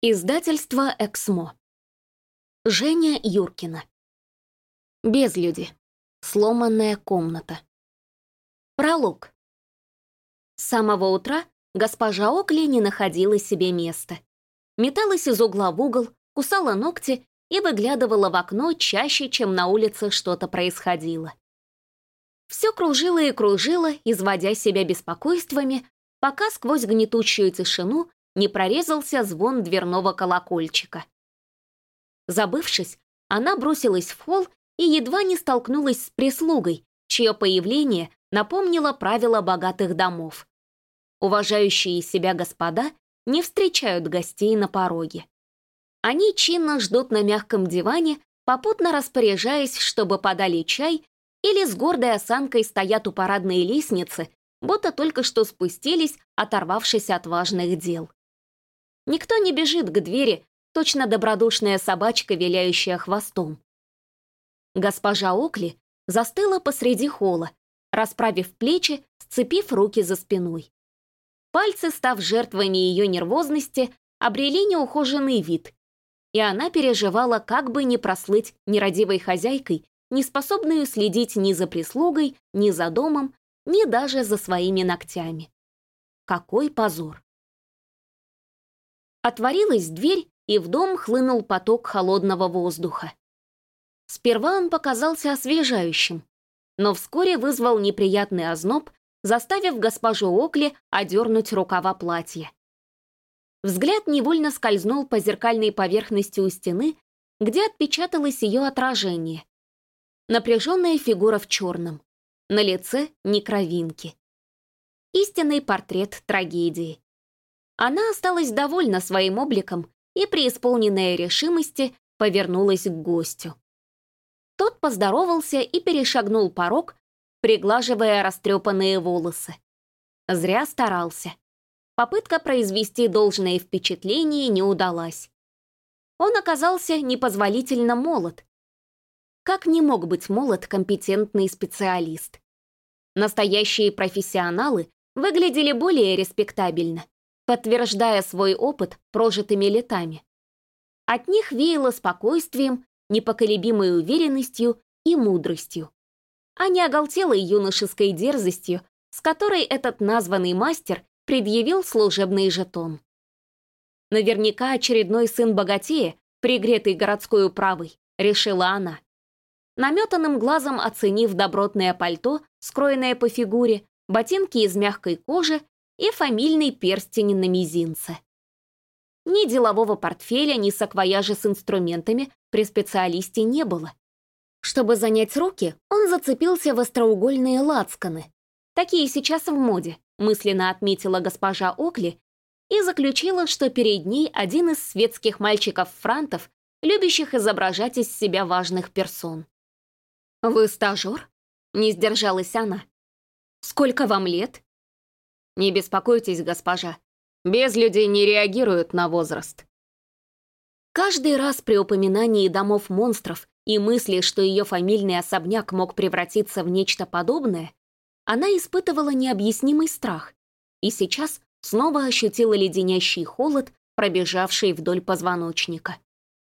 Издательство «Эксмо». Женя Юркина. Безлюди. Сломанная комната. Пролог. С самого утра госпожа Окли не находила себе места. Металась из угла в угол, кусала ногти и выглядывала в окно чаще, чем на улице что-то происходило. Все кружило и кружило, изводя себя беспокойствами, пока сквозь гнетущую тишину не прорезался звон дверного колокольчика. Забывшись, она бросилась в холл и едва не столкнулась с прислугой, чье появление напомнило правила богатых домов. Уважающие себя господа не встречают гостей на пороге. Они чинно ждут на мягком диване, попутно распоряжаясь, чтобы подали чай, или с гордой осанкой стоят у парадной лестницы, будто только что спустились, оторвавшись от важных дел. Никто не бежит к двери, точно добродушная собачка, виляющая хвостом. Госпожа Окли застыла посреди холла, расправив плечи, сцепив руки за спиной. Пальцы, став жертвами ее нервозности, обрели неухоженный вид, и она переживала, как бы не прослыть нерадивой хозяйкой, не способную следить ни за прислугой, ни за домом, ни даже за своими ногтями. Какой позор! Отворилась дверь, и в дом хлынул поток холодного воздуха. Сперва он показался освежающим, но вскоре вызвал неприятный озноб, заставив госпожу Окли одернуть рукава платья. Взгляд невольно скользнул по зеркальной поверхности у стены, где отпечаталось ее отражение. Напряженная фигура в черном, на лице ни кровинки. Истинный портрет трагедии. Она осталась довольна своим обликом и, преисполненная решимости, повернулась к гостю. Тот поздоровался и перешагнул порог, приглаживая растрепанные волосы. Зря старался. Попытка произвести должное впечатление не удалась. Он оказался непозволительно молод. Как не мог быть молод компетентный специалист? Настоящие профессионалы выглядели более респектабельно, подтверждая свой опыт прожитыми летами. От них веяло спокойствием, непоколебимой уверенностью и мудростью, а не оголтелой юношеской дерзостью, с которой этот названный мастер предъявил служебный жетон. Наверняка очередной сын богатея, пригретый городской управой, решила она. Наметанным глазом оценив добротное пальто, скроенное по фигуре, ботинки из мягкой кожи и фамильный перстень на мизинце. Ни делового портфеля, ни саквояжа с инструментами при специалисте не было. Чтобы занять руки, он зацепился в остроугольные лацканы. Такие сейчас в моде, мысленно отметила госпожа Окли и заключила, что перед ней один из светских мальчиков-франтов, любящих изображать из себя важных персон. «Вы стажер?» — не сдержалась она. «Сколько вам лет?» «Не беспокойтесь, госпожа. Безлюди не реагируют на возраст». Каждый раз при упоминании домов монстров и мысли, что ее фамильный особняк мог превратиться в нечто подобное, она испытывала необъяснимый страх и сейчас снова ощутила леденящий холод, пробежавший вдоль позвоночника.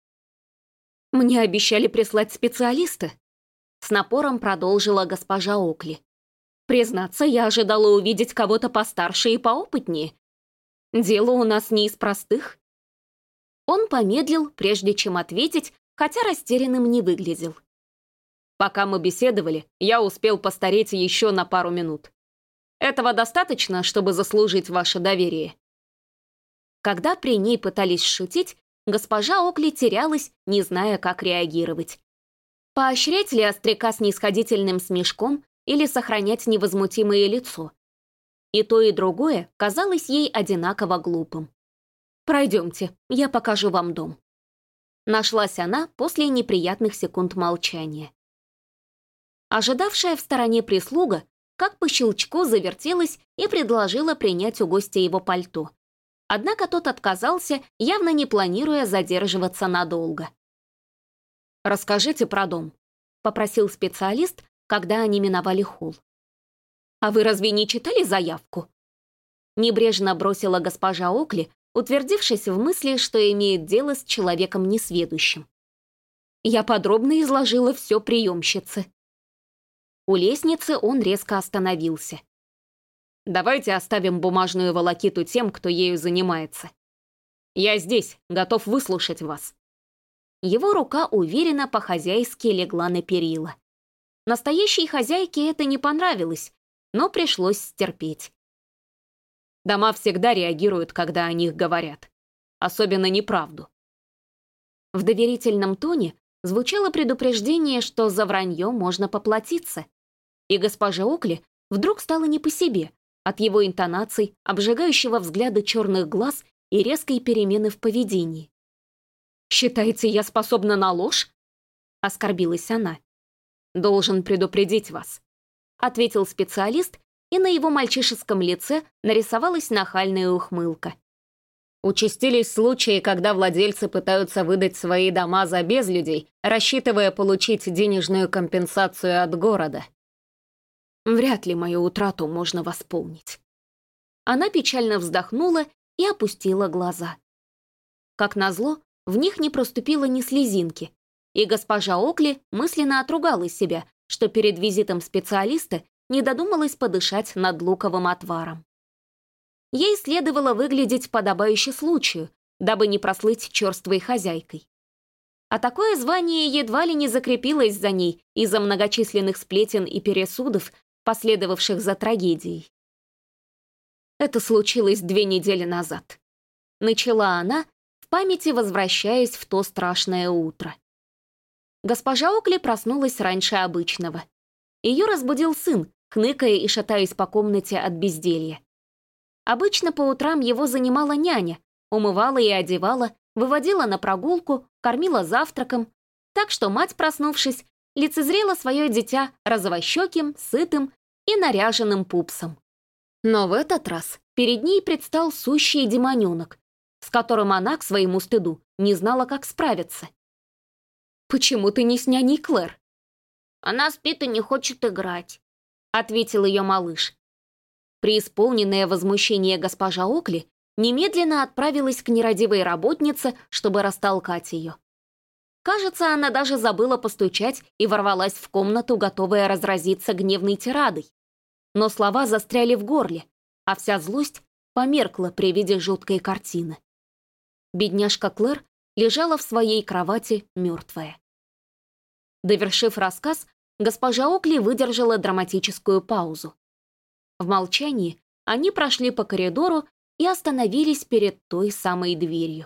«Мне обещали прислать специалиста», — с напором продолжила госпожа Окли. «Признаться, я ожидала увидеть кого-то постарше и поопытнее. Дело у нас не из простых». Он помедлил, прежде чем ответить, хотя растерянным не выглядел. «Пока мы беседовали, я успел постареть еще на пару минут. Этого достаточно, чтобы заслужить ваше доверие?» Когда при ней пытались шутить, госпожа Окли терялась, не зная, как реагировать. Поощрять ли остряка снисходительным смешком или сохранять невозмутимое лицо? И то, и другое казалось ей одинаково глупым. «Пройдемте, я покажу вам дом». Нашлась она после неприятных секунд молчания. Ожидавшая в стороне прислуга, как по щелчку завертелась и предложила принять у гостя его пальто. Однако тот отказался, явно не планируя задерживаться надолго. «Расскажите про дом», — попросил специалист, когда они миновали холл. «А вы разве не читали заявку?» Небрежно бросила госпожа Окли, утвердившись в мысли, что имеет дело с человеком несведущим. Я подробно изложила все приемщице. У лестницы он резко остановился. «Давайте оставим бумажную волокиту тем, кто ею занимается. Я здесь, готов выслушать вас». Его рука уверенно по-хозяйски легла на перила. Настоящей хозяйке это не понравилось, но пришлось стерпеть. Дома всегда реагируют, когда о них говорят. Особенно неправду. В доверительном тоне звучало предупреждение, что за вранье можно поплатиться. И госпоже Окли вдруг стало не по себе от его интонаций, обжигающего взгляда черных глаз и резкой перемены в поведении. «Считаете, я способна на ложь?» — оскорбилась она. «Должен предупредить вас», — ответил специалист, и на его мальчишеском лице нарисовалась нахальная ухмылка. Участились случаи, когда владельцы пытаются выдать свои дома за безлюдей, рассчитывая получить денежную компенсацию от города. Вряд ли мою утрату можно восполнить. Она печально вздохнула и опустила глаза. Как назло, в них не проступило ни слезинки, и госпожа Окли мысленно отругала себя, что перед визитом специалиста не додумалась подышать над луковым отваром. Ей следовало выглядеть подобающе случаю, дабы не прослыть черствой хозяйкой. А такое звание едва ли не закрепилось за ней из-за многочисленных сплетен и пересудов, последовавших за трагедией. Это случилось 2 недели назад. Начала она, в памяти возвращаясь в то страшное утро. Госпожа Окли проснулась раньше обычного. Ее разбудил сын, хныкая и шатаясь по комнате от безделья. Обычно по утрам его занимала няня, умывала и одевала, выводила на прогулку, кормила завтраком, так что мать, проснувшись, лицезрела свое дитя розовощеким, сытым и наряженным пупсом. Но в этот раз перед ней предстал сущий демоненок, с которым она, к своему стыду, не знала, как справиться. «Почему ты не с няней Клэр?» «Она спит и не хочет играть», — ответил ее малыш. Преисполненное возмущение госпожа Окли немедленно отправилась к нерадивой работнице, чтобы растолкать ее. Кажется, она даже забыла постучать и ворвалась в комнату, готовая разразиться гневной тирадой. Но слова застряли в горле, а вся злость померкла при виде жуткой картины. Бедняжка Клэр лежала в своей кровати мертвая. Довершив рассказ, госпожа Окли выдержала драматическую паузу. В молчании они прошли по коридору и остановились перед той самой дверью.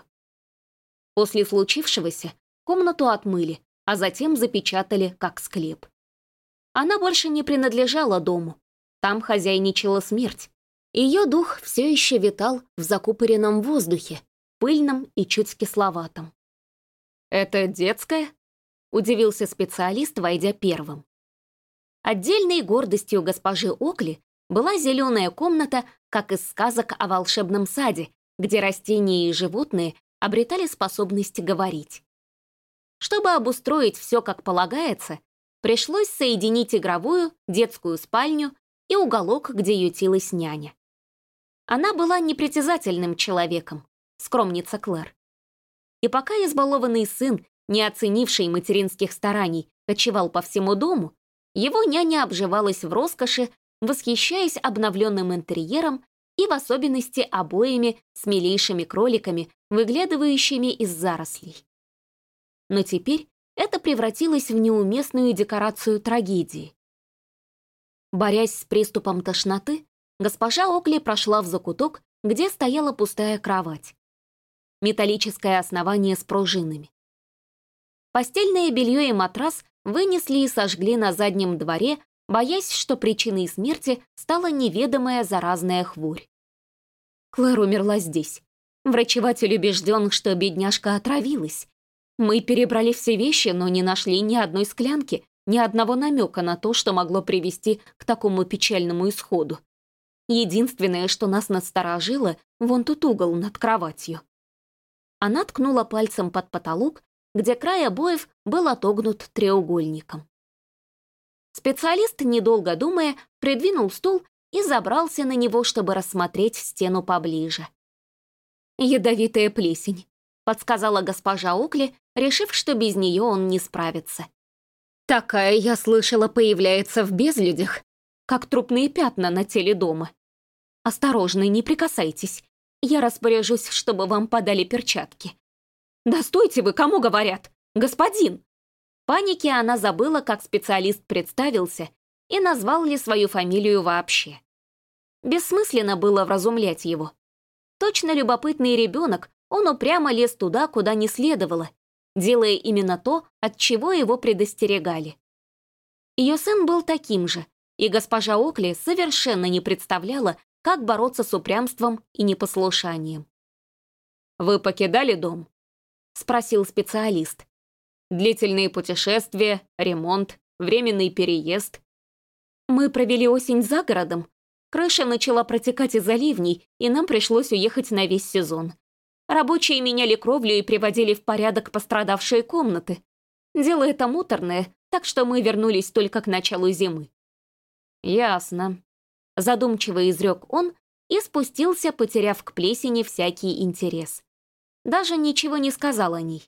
После случившегося комнату отмыли, а затем запечатали как склеп. Она больше не принадлежала дому. Там хозяйничала смерть. Ее дух все еще витал в закупоренном воздухе, пыльном и чуть кисловатом. «Это детская?» — удивился специалист, войдя первым. Отдельной гордостью госпожи Окли была зеленая комната, как из сказок о волшебном саде, где растения и животные обретали способность говорить. Чтобы обустроить все как полагается, пришлось соединить игровую, детскую спальню и уголок, где ютилась няня. Она была непритязательным человеком, скромница Клэр. И пока избалованный сын, не оценивший материнских стараний, кочевал по всему дому, его няня обживалась в роскоши, восхищаясь обновленным интерьером и в особенности обоями с милейшими кроликами, выглядывающими из зарослей. Но теперь это превратилось в неуместную декорацию трагедии. Борясь с приступом тошноты, госпожа Окли прошла в закуток, где стояла пустая кровать. Металлическое основание с пружинами. Постельное белье и матрас вынесли и сожгли на заднем дворе, боясь, что причиной смерти стала неведомая заразная хворь. Клэр умерла здесь. Врачеватель убежден, что бедняжка отравилась. Мы перебрали все вещи, но не нашли ни одной склянки, ни одного намека на то, что могло привести к такому печальному исходу. Единственное, что нас насторожило, вон тот угол над кроватью. Она ткнула пальцем под потолок, где край обоев был отогнут треугольником. Специалист, недолго думая, придвинул стул и забрался на него, чтобы рассмотреть стену поближе. «Ядовитая плесень», — подсказала госпожа Окли, решив, что без нее он не справится. «Такая, я слышала, появляется в безлюдях, как трупные пятна на теле дома. Осторожно, не прикасайтесь. Я распоряжусь, чтобы вам подали перчатки». «Да стойте вы, кому говорят? Господин!» В панике она забыла, как специалист представился и назвал ли свою фамилию вообще. Бессмысленно было вразумлять его. Точно любопытный ребенок, он упрямо лез туда, куда не следовало, делая именно то, от чего его предостерегали. Ее сын был таким же, и госпожа Окли совершенно не представляла, как бороться с упрямством и непослушанием. «Вы покидали дом?» — спросил специалист. «Длительные путешествия, ремонт, временный переезд?» «Мы провели осень за городом. Крыша начала протекать из-за ливней, и нам пришлось уехать на весь сезон. Рабочие меняли кровлю и приводили в порядок пострадавшие комнаты. Дело это муторное, так что мы вернулись только к началу зимы». «Ясно», — задумчиво изрек он и спустился, потеряв к плесени всякий интерес. Даже ничего не сказал о ней.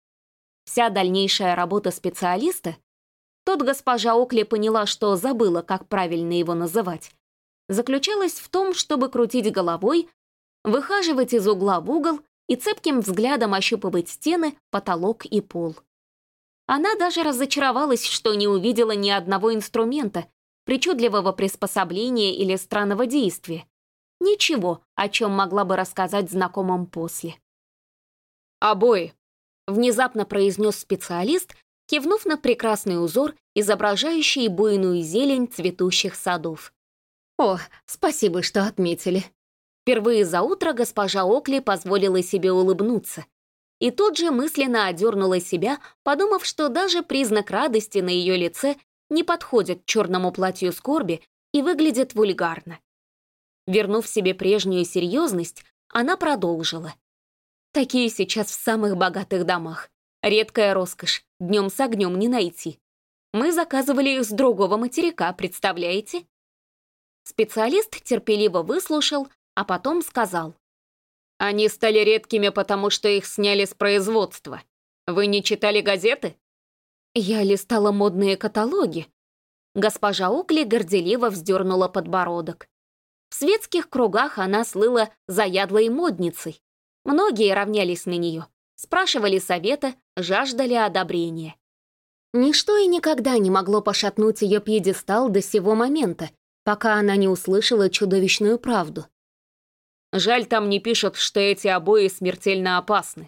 Вся дальнейшая работа специалиста, тут госпожа Окли поняла, что забыла, как правильно его называть, заключалась в том, чтобы крутить головой, выхаживать из угла в угол и цепким взглядом ощупывать стены, потолок и пол. Она даже разочаровалась, что не увидела ни одного инструмента, причудливого приспособления или странного действия. Ничего, о чем могла бы рассказать знакомым после. «Обои», — внезапно произнес специалист, кивнув на прекрасный узор, изображающий буйную зелень цветущих садов. «О, спасибо, что отметили». Впервые за утро госпожа Окли позволила себе улыбнуться. И тут же мысленно одернула себя, подумав, что даже признак радости на ее лице не подходит к черному платью скорби и выглядит вульгарно. Вернув себе прежнюю серьезность, она продолжила. «Такие сейчас в самых богатых домах. Редкая роскошь, днем с огнем не найти. Мы заказывали их с другого материка, представляете?» Специалист терпеливо выслушал, а потом сказал. «Они стали редкими, потому что их сняли с производства. Вы не читали газеты?» «Я листала модные каталоги». Госпожа Окли горделиво вздернула подбородок. В светских кругах она слыла заядлой модницей. Многие равнялись на нее, спрашивали совета, жаждали одобрения. Ничто и никогда не могло пошатнуть ее пьедестал до сего момента, пока она не услышала чудовищную правду. «Жаль, там не пишут, что эти обои смертельно опасны».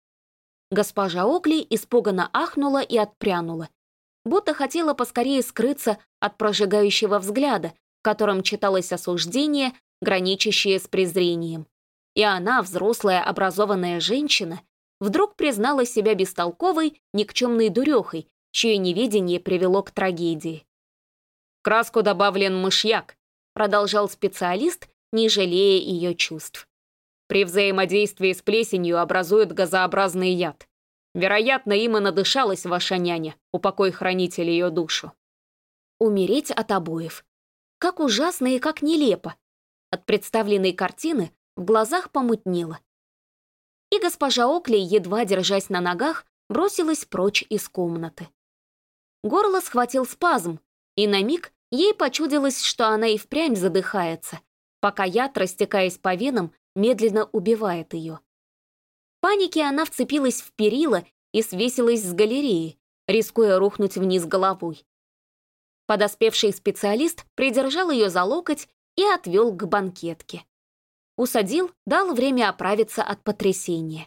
Госпожа Окли испуганно ахнула и отпрянула, будто хотела поскорее скрыться от прожигающего взгляда, в котором читалось осуждение, граничащее с презрением. И она, взрослая образованная женщина, вдруг признала себя бестолковой, никчемной дурехой, чье неведение привело к трагедии. «В краску добавлен мышьяк», — продолжал специалист, не жалея ее чувств. «При взаимодействии с плесенью образует газообразный яд. Вероятно, им и надышалась ваша няня, упокой хранитель ее душу». Умереть от обоев. Как ужасно и как нелепо. От представленной картины в глазах помутнело. И госпожа Окли, едва держась на ногах, бросилась прочь из комнаты. Горло схватил спазм, и на миг ей почудилось, что она и впрямь задыхается, пока яд, растекаясь по венам, медленно убивает ее. В панике она вцепилась в перила и свесилась с галереи, рискуя рухнуть вниз головой. Подоспевший специалист придержал ее за локоть и отвел к банкетке. Усадил, дал время оправиться от потрясения.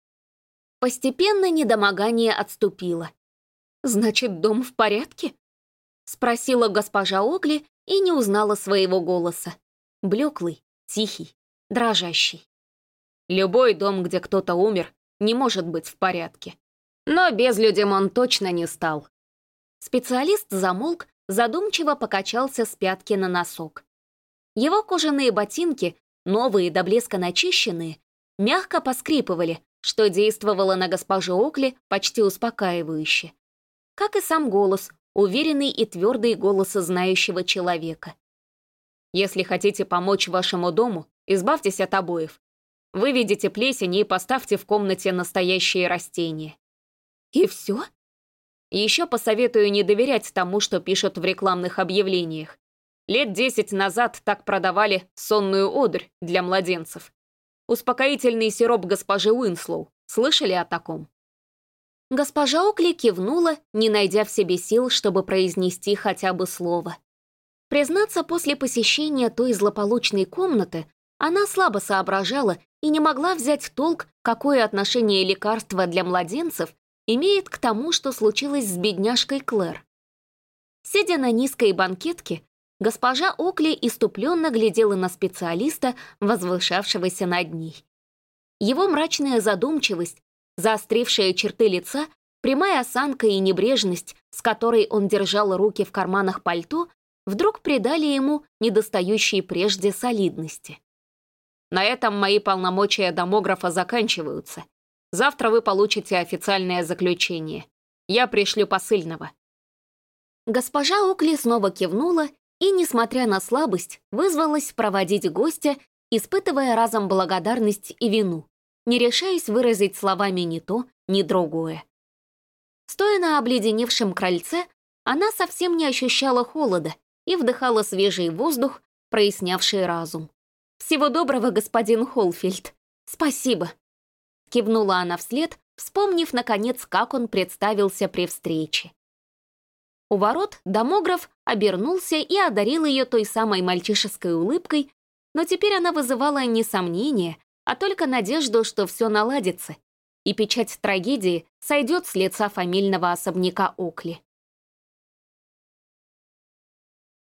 Постепенно недомогание отступило. «Значит, дом в порядке?» — спросила госпожа Окли и не узнала своего голоса. Блеклый, тихий, дрожащий. Любой дом, где кто-то умер, не может быть в порядке. Но безлюдем он точно не стал. Специалист замолк, задумчиво покачался с пятки на носок. Его кожаные ботинки, новые до блеска начищенные, мягко поскрипывали, что действовало на госпожу Окли почти успокаивающе. Как и сам голос, уверенный и твердый голос знающего человека. «Если хотите помочь вашему дому, избавьтесь от обоев. Выведите плесень и поставьте в комнате настоящие растения. И все? Еще посоветую не доверять тому, что пишут в рекламных объявлениях. Лет 10 назад так продавали сонную одурь для младенцев. Успокоительный сироп госпожи Уинслоу. Слышали о таком? Госпожа Окли кивнула, не найдя в себе сил, чтобы произнести хотя бы слово. Признаться, после посещения той злополучной комнаты она слабо соображала и не могла взять в толк, какое отношение лекарство для младенцев имеет к тому, что случилось с бедняжкой Клэр. Сидя на низкой банкетке, госпожа Окли иступленно глядела на специалиста, возвышавшегося над ней. Его мрачная задумчивость, заострившие черты лица, прямая осанка и небрежность, с которой он держал руки в карманах пальто, вдруг придали ему недостающей прежде солидности. «На этом мои полномочия домографа заканчиваются. Завтра вы получите официальное заключение. Я пришлю посыльного». Госпожа Окли снова кивнула и, несмотря на слабость, вызвалась проводить гостя, испытывая разом благодарность и вину, не решаясь выразить словами ни то, ни другое. Стоя на обледеневшем крыльце, она совсем не ощущала холода и вдыхала свежий воздух, прояснявший разум. «Всего доброго, господин Холфилд. Спасибо», — кивнула она вслед, вспомнив, наконец, как он представился при встрече. У ворот домограф обернулся и одарил ее той самой мальчишеской улыбкой, но теперь она вызывала не сомнение, а только надежду, что все наладится, и печать трагедии сойдет с лица фамильного особняка Окли.